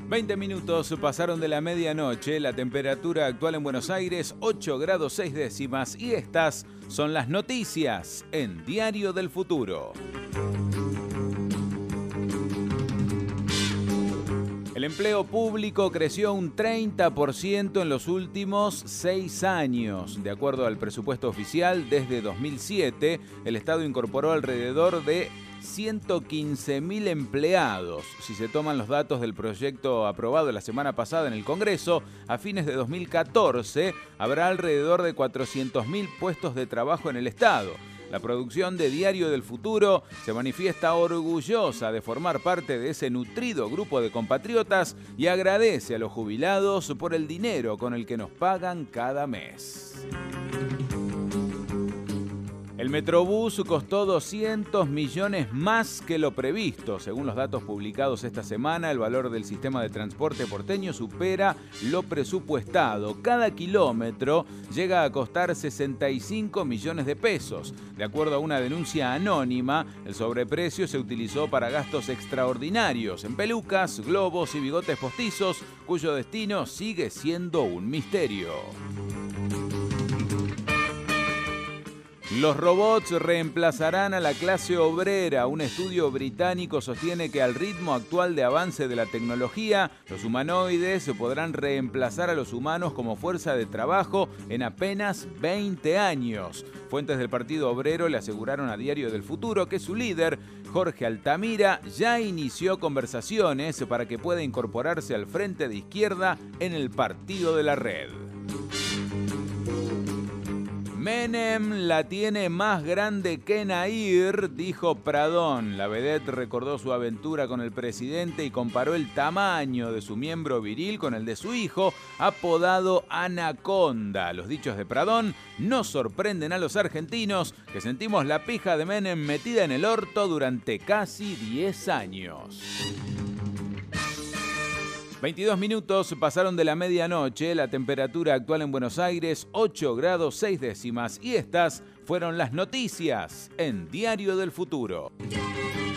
20 minutos pasaron de la medianoche, la temperatura actual en Buenos Aires 8 grados 6 décimas y estas son las noticias en Diario del Futuro. El empleo público creció un 30% en los últimos 6 años. De acuerdo al presupuesto oficial, desde 2007, el Estado incorporó alrededor de 115.000 empleados. Si se toman los datos del proyecto aprobado la semana pasada en el Congreso, a fines de 2014 habrá alrededor de 400.000 puestos de trabajo en el Estado. La producción de Diario del Futuro se manifiesta orgullosa de formar parte de ese nutrido grupo de compatriotas y agradece a los jubilados por el dinero con el que nos pagan cada mes. El Metrobús costó 200 millones más que lo previsto. Según los datos publicados esta semana, el valor del sistema de transporte porteño supera lo presupuestado. Cada kilómetro llega a costar 65 millones de pesos. De acuerdo a una denuncia anónima, el sobreprecio se utilizó para gastos extraordinarios en pelucas, globos y bigotes postizos, cuyo destino sigue siendo un misterio. Los robots reemplazarán a la clase obrera. Un estudio británico sostiene que al ritmo actual de avance de la tecnología, los humanoides podrán reemplazar a los humanos como fuerza de trabajo en apenas 20 años. Fuentes del Partido Obrero le aseguraron a Diario del Futuro que su líder, Jorge Altamira, ya inició conversaciones para que pueda incorporarse al Frente de Izquierda en el Partido de la Red. Menem la tiene más grande que Nair, dijo Pradón. La vedette recordó su aventura con el presidente y comparó el tamaño de su miembro viril con el de su hijo, apodado Anaconda. Los dichos de Pradón no sorprenden a los argentinos, que sentimos la pija de Menem metida en el orto durante casi 10 años. 22 minutos pasaron de la medianoche, la temperatura actual en Buenos Aires 8 grados 6 décimas y estas fueron las noticias en Diario del Futuro.